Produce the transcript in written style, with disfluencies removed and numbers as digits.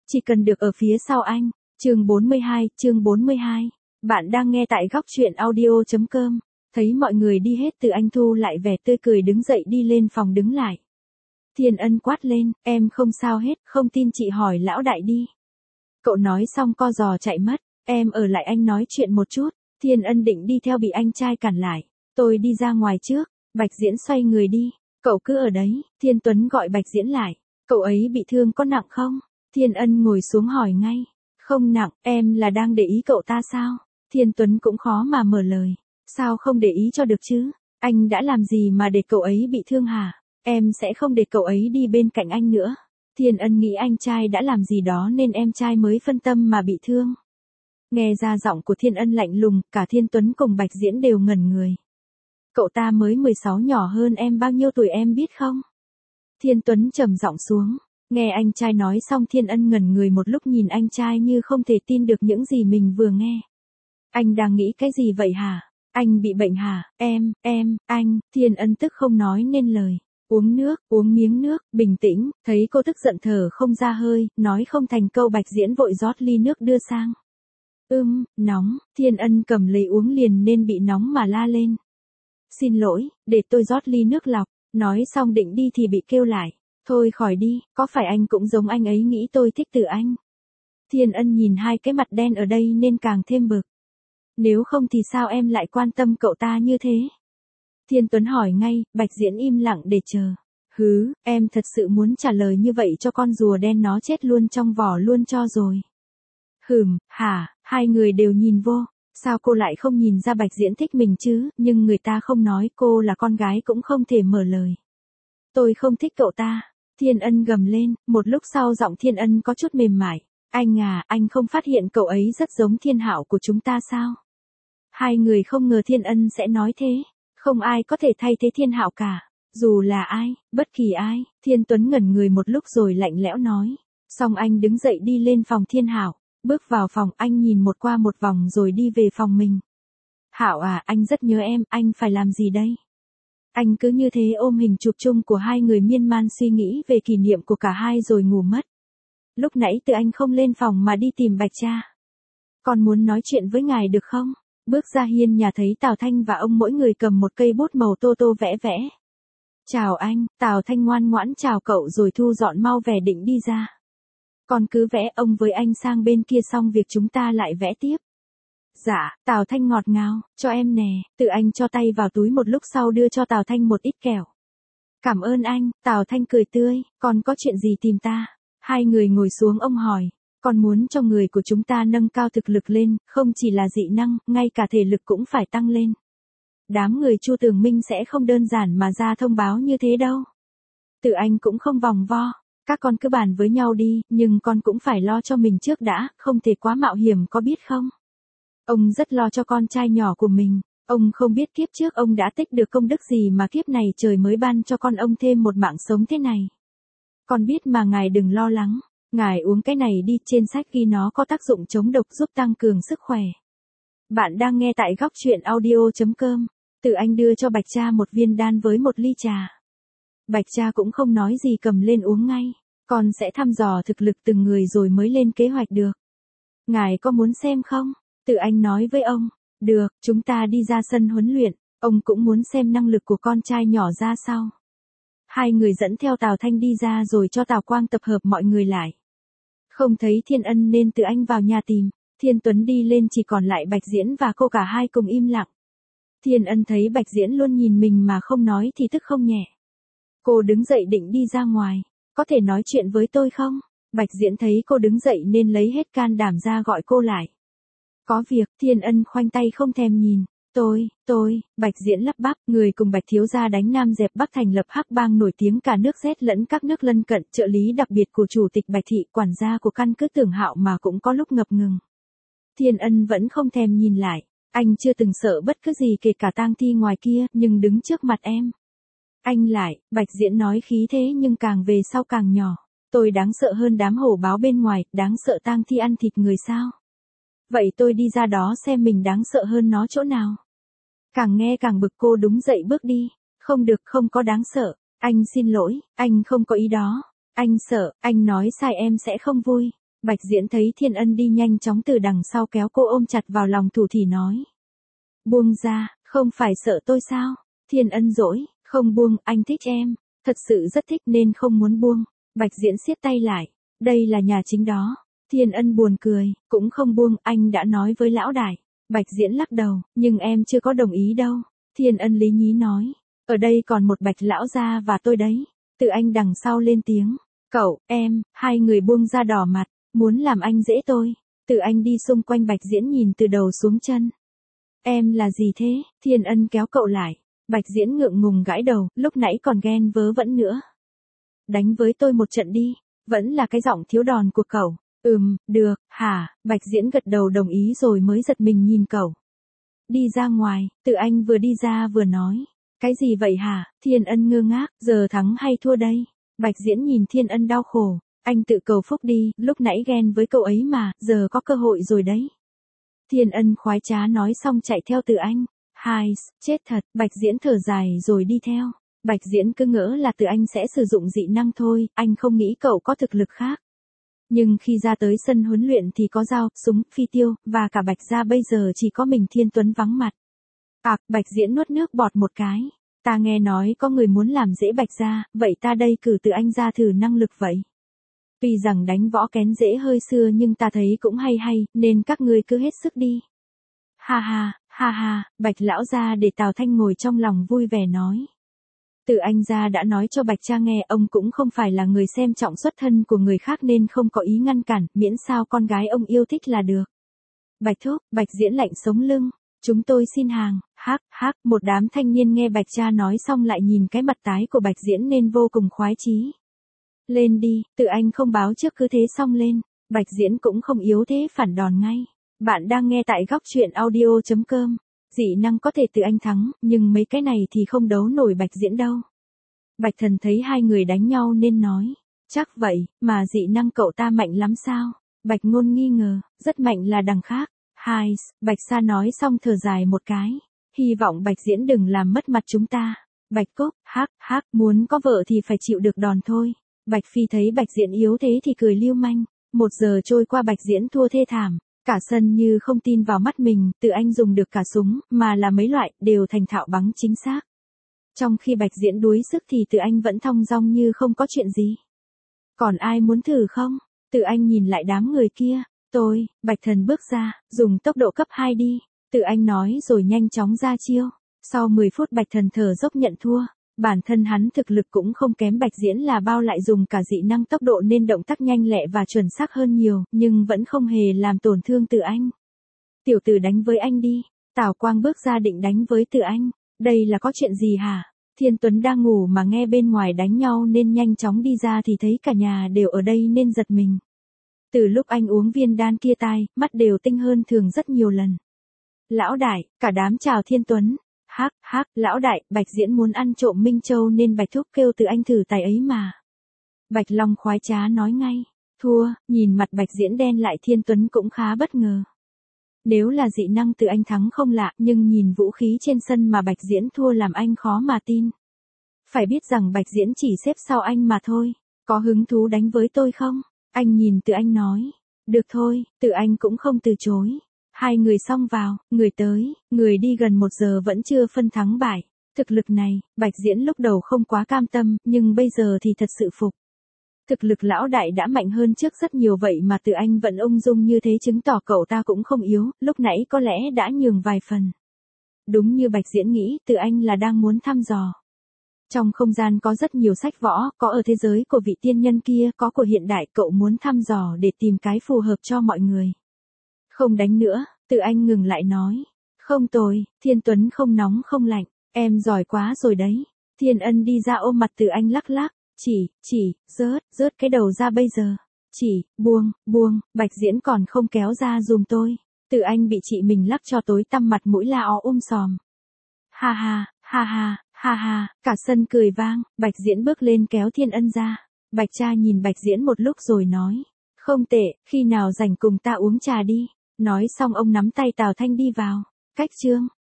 chỉ cần được ở phía sau anh. Chương 42. Bạn đang nghe tại góc truyện audio.com. Thấy mọi người đi hết Từ Anh thu lại vẻ tươi cười đứng dậy đi lên phòng đứng lại. Thiên Ân quát lên, em không sao hết, không tin chị hỏi lão đại đi. Cậu nói xong co giò chạy mất, em ở lại anh nói chuyện một chút. Thiên Ân định đi theo bị anh trai cản lại. Tôi đi ra ngoài trước. Bạch Diễn xoay người đi. Cậu cứ ở đấy. Thiên Tuấn gọi Bạch Diễn lại. Cậu ấy bị thương có nặng không? Thiên Ân ngồi xuống hỏi ngay. Không nặng, em là đang để ý cậu ta sao? Thiên Tuấn cũng khó mà mở lời. Sao không để ý cho được chứ? Anh đã làm gì mà để cậu ấy bị thương hả? Em sẽ không để cậu ấy đi bên cạnh anh nữa. Thiên Ân nghĩ anh trai đã làm gì đó nên em trai mới phân tâm mà bị thương. Nghe ra giọng của Thiên Ân lạnh lùng, cả Thiên Tuấn cùng Bạch Diễn đều ngẩn người. Cậu ta mới 16 nhỏ hơn em bao nhiêu tuổi em biết không? Thiên Tuấn trầm giọng xuống. Nghe anh trai nói xong Thiên Ân ngẩn người một lúc nhìn anh trai như không thể tin được những gì mình vừa nghe. Anh đang nghĩ cái gì vậy hả? Anh bị bệnh hả? Anh, Thiên Ân tức không nói nên lời. Uống miếng nước, bình tĩnh, thấy cô tức giận thở không ra hơi, nói không thành câu Bạch Diễn vội rót ly nước đưa sang. Nóng, Thiên Ân cầm lấy uống liền nên bị nóng mà la lên. Xin lỗi, để tôi rót ly nước lọc, nói xong định đi thì bị kêu lại. Thôi khỏi đi, có phải anh cũng giống anh ấy nghĩ tôi thích Từ Anh? Thiên Ân nhìn hai cái mặt đen ở đây nên càng thêm bực. Nếu không thì sao em lại quan tâm cậu ta như thế? Thiên Tuấn hỏi ngay, Bạch Diễn im lặng để chờ. Em thật sự muốn trả lời như vậy cho con rùa đen nó chết luôn trong vỏ luôn cho rồi. Hả, hai người đều nhìn vô. Sao cô lại không nhìn ra Bạch Diễn thích mình chứ, nhưng người ta không nói cô là con gái cũng không thể mở lời. Tôi không thích cậu ta. Thiên Ân gầm lên, một lúc sau giọng Thiên Ân có chút mềm mại. Anh không phát hiện cậu ấy rất giống Thiên Hạo của chúng ta sao? Hai người không ngờ Thiên Ân sẽ nói thế. Không ai có thể thay thế Thiên Hạo cả. Dù là ai, bất kỳ ai. Thiên Tuấn ngẩn người một lúc rồi lạnh lẽo nói. Xong anh đứng dậy đi lên phòng Thiên Hạo. Bước vào phòng anh nhìn một qua một vòng rồi đi về phòng mình. Hạo à, anh rất nhớ em, anh phải làm gì đây? Anh cứ như thế ôm hình chụp chung của hai người miên man suy nghĩ về kỷ niệm của cả hai rồi ngủ mất. Lúc nãy Từ Anh không lên phòng mà đi tìm Bạch cha. Con muốn nói chuyện với ngài được không? Bước ra hiên nhà thấy Tào Thanh và ông mỗi người cầm một cây bút màu tô tô vẽ vẽ. Chào anh, Tào Thanh ngoan ngoãn chào cậu rồi thu dọn mau vẻ định đi ra. Con cứ vẽ ông với anh sang bên kia xong việc chúng ta lại vẽ tiếp. Dạ, Tào Thanh ngọt ngào, cho em nè, Từ Anh cho tay vào túi một lúc sau đưa cho Tào Thanh một ít kẹo. Cảm ơn anh, Tào Thanh cười tươi, con có chuyện gì tìm ta? Hai người ngồi xuống ông hỏi, con muốn cho người của chúng ta nâng cao thực lực lên, không chỉ là dị năng, ngay cả thể lực cũng phải tăng lên. Đám người Chu Tường Minh sẽ không đơn giản mà ra thông báo như thế đâu. Từ Anh cũng không vòng vo. Các con cứ bàn với nhau đi, nhưng con cũng phải lo cho mình trước đã, không thể quá mạo hiểm có biết không? Ông rất lo cho con trai nhỏ của mình, ông không biết kiếp trước ông đã tích được công đức gì mà kiếp này trời mới ban cho con ông thêm một mạng sống thế này. Con biết mà ngài đừng lo lắng, ngài uống cái này đi, trên sách ghi nó có tác dụng chống độc giúp tăng cường sức khỏe. Bạn đang nghe tại góc truyện audio.com, Từ Anh đưa cho Bạch cha một viên đan với một ly trà. Bạch cha cũng không nói gì cầm lên uống ngay. Con sẽ thăm dò thực lực từng người rồi mới lên kế hoạch được. Ngài có muốn xem không? Từ Anh nói với ông. Được, chúng ta đi ra sân huấn luyện. Ông cũng muốn xem năng lực của con trai nhỏ ra sao. Hai người dẫn theo Tào Thanh đi ra rồi cho Tào Quang tập hợp mọi người lại. Không thấy Thiên Ân nên Từ Anh vào nhà tìm. Thiên Tuấn đi lên chỉ còn lại Bạch Diễn và cô, cả hai cùng im lặng. Thiên Ân thấy Bạch Diễn luôn nhìn mình mà không nói thì tức không nhẹ. Cô đứng dậy định đi ra ngoài. Có thể nói chuyện với tôi không? Bạch Diễn thấy cô đứng dậy nên lấy hết can đảm ra gọi cô lại. Có việc, Thiên Ân khoanh tay không thèm nhìn. Bạch Diễn lắp bắp, người cùng Bạch thiếu gia đánh Nam dẹp Bắc thành lập hắc bang nổi tiếng cả nước Z lẫn các nước lân cận, trợ lý đặc biệt của chủ tịch Bạch thị, quản gia của căn cứ Tưởng Hạo mà cũng có lúc ngập ngừng. Thiên Ân vẫn không thèm nhìn lại, anh chưa từng sợ bất cứ gì kể cả tang thi ngoài kia, nhưng đứng trước mặt em. Anh lại, Bạch Diễn nói khí thế nhưng càng về sau càng nhỏ. Tôi đáng sợ hơn đám hổ báo bên ngoài, đáng sợ tang thi ăn thịt người sao? Vậy tôi đi ra đó xem mình đáng sợ hơn nó chỗ nào. Càng nghe càng bực, cô đúng dậy bước đi. Không được, không có đáng sợ. Anh xin lỗi, anh không có ý đó. Anh sợ, anh nói sai em sẽ không vui. Bạch Diễn thấy Thiên Ân đi nhanh chóng từ đằng sau kéo cô ôm chặt vào lòng thủ thỉ nói. Buông ra, không phải sợ tôi sao? Thiên Ân dỗi, không buông, anh thích em. Thật sự rất thích nên không muốn buông. Bạch Diễn siết tay lại. Đây là nhà chính đó. Thiên Ân buồn cười, cũng không buông, anh đã nói với lão đại. Bạch Diễn lắc đầu, nhưng em chưa có đồng ý đâu. Thiên Ân lý nhí nói. Ở đây còn một Bạch lão gia và tôi đấy. Từ Anh đằng sau lên tiếng. Cậu, em, hai người buông ra đỏ mặt. Muốn làm anh dễ tôi. Từ Anh đi xung quanh Bạch Diễn nhìn từ đầu xuống chân. Em là gì thế? Thiên Ân kéo cậu lại. Bạch Diễn ngượng ngùng gãi đầu, lúc nãy còn ghen vớ vẩn nữa. Đánh với tôi một trận đi. Vẫn là cái giọng thiếu đòn của cậu. Được, hả? Bạch Diễn gật đầu đồng ý rồi mới giật mình nhìn cậu. Đi ra ngoài, Từ Anh vừa đi ra vừa nói. Cái gì vậy hả? Thiên Ân ngơ ngác, giờ thắng hay thua đây? Bạch Diễn nhìn Thiên Ân đau khổ. Anh tự cầu phúc đi, lúc nãy ghen với cậu ấy mà, giờ có cơ hội rồi đấy. Thiên Ân khoái trá nói xong chạy theo Từ Anh. Hai, chết thật, Bạch Diễn thở dài rồi đi theo. Bạch Diễn cứ ngỡ là Từ Anh sẽ sử dụng dị năng thôi, anh không nghĩ cậu có thực lực khác. Nhưng khi ra tới sân huấn luyện thì có dao, súng, phi tiêu, và cả Bạch gia bây giờ chỉ có mình Thiên Tuấn vắng mặt. Bạch Diễn nuốt nước bọt một cái. Ta nghe nói có người muốn làm dễ Bạch gia, vậy ta đây cử Từ Anh ra thử năng lực vậy. Tuy rằng đánh võ kén dễ hơi xưa nhưng ta thấy cũng hay, nên các ngươi cứ hết sức đi. Ha ha, Bạch lão gia để Tào Thanh ngồi trong lòng vui vẻ nói. Từ Anh gia đã nói cho Bạch cha nghe ông cũng không phải là người xem trọng xuất thân của người khác nên không có ý ngăn cản, miễn sao con gái ông yêu thích là được. Bạch thúc, Bạch Diễn lạnh sống lưng. Chúng tôi xin hàng, một đám thanh niên nghe Bạch cha nói xong lại nhìn cái mặt tái của Bạch Diễn nên vô cùng khoái chí. Lên đi, Từ Anh không báo trước cứ thế xong lên. Bạch Diễn cũng không yếu thế phản đòn ngay. Bạn đang nghe tại góc truyện audio.com. Dị năng có thể Từ Anh thắng, nhưng mấy cái này thì không đấu nổi Bạch Diễn đâu. Bạch Thần thấy hai người đánh nhau nên nói. Chắc vậy, mà dị năng cậu ta mạnh lắm sao? Bạch Ngôn nghi ngờ, rất mạnh là đằng khác. Hai, Bạch Sa nói xong thở dài một cái. Hy vọng Bạch Diễn đừng làm mất mặt chúng ta. Bạch Cốc, muốn có vợ thì phải chịu được đòn thôi. Bạch Phi thấy Bạch Diễn yếu thế thì cười lưu manh. 1 giờ trôi qua Bạch Diễn thua thê thảm. Cả sân như không tin vào mắt mình, Từ Anh dùng được cả súng, mà là mấy loại, đều thành thạo bắn chính xác. Trong khi Bạch Diễn đuối sức thì Từ Anh vẫn thong dong như không có chuyện gì. Còn ai muốn thử không? Từ Anh nhìn lại đám người kia. Tôi, Bạch Thần bước ra, dùng tốc độ cấp 2 đi. Từ Anh nói rồi nhanh chóng ra chiêu. Sau 10 phút Bạch Thần thở dốc nhận thua. Bản thân hắn thực lực cũng không kém Bạch Diễn là bao lại dùng cả dị năng tốc độ nên động tác nhanh lẹ và chuẩn xác hơn nhiều, nhưng vẫn không hề làm tổn thương Từ Anh. Tiểu tử đánh với anh đi. Tào Quang bước ra định đánh với Từ Anh. Đây là có chuyện gì hả? Thiên Tuấn đang ngủ mà nghe bên ngoài đánh nhau nên nhanh chóng đi ra thì thấy cả nhà đều ở đây nên giật mình. Từ lúc anh uống viên đan kia mắt đều tinh hơn thường rất nhiều lần. Lão đại, cả đám chào Thiên Tuấn. Lão đại, Bạch Diễn muốn ăn trộm Minh Châu nên Bạch Thúc kêu Từ Anh thử tài ấy mà. Bạch Long khoái trá nói ngay. Thua, nhìn mặt Bạch Diễn đen lại Thiên Tuấn cũng khá bất ngờ. Nếu là dị năng Từ Anh thắng không lạ, nhưng nhìn vũ khí trên sân mà Bạch Diễn thua làm anh khó mà tin. Phải biết rằng Bạch Diễn chỉ xếp sau anh mà thôi. Có hứng thú đánh với tôi không? Anh nhìn Từ Anh nói. Được thôi, Từ Anh cũng không từ chối. Hai người xông vào, người tới, người đi gần 1 giờ vẫn chưa phân thắng bại. Thực lực này, Bạch Diễn lúc đầu không quá cam tâm, nhưng bây giờ thì thật sự phục. Thực lực lão đại đã mạnh hơn trước rất nhiều vậy mà Từ Anh vẫn ung dung như thế chứng tỏ cậu ta cũng không yếu, lúc nãy có lẽ đã nhường vài phần. Đúng như Bạch Diễn nghĩ, Từ Anh là đang muốn thăm dò. Trong không gian có rất nhiều sách võ, có ở thế giới của vị tiên nhân kia, có của hiện đại, cậu muốn thăm dò để tìm cái phù hợp cho mọi người. Không đánh nữa, Từ Anh ngừng lại nói. Không tồi, Thiên Tuấn không nóng không lạnh, em giỏi quá rồi đấy. Thiên Ân đi ra ôm mặt Từ Anh lắc lắc, rớt cái đầu ra bây giờ. Buông, Bạch Diễn còn không kéo ra dùm tôi. Từ Anh bị chị mình lắc cho tối tăm mặt mũi la ó sòm. Ha ha, cả sân cười vang, Bạch Diễn bước lên kéo Thiên Ân ra. Bạch cha nhìn Bạch Diễn một lúc rồi nói. Không tệ, khi nào rảnh cùng ta uống trà đi. Nói xong ông nắm tay Tào Thanh đi vào. Cách chương.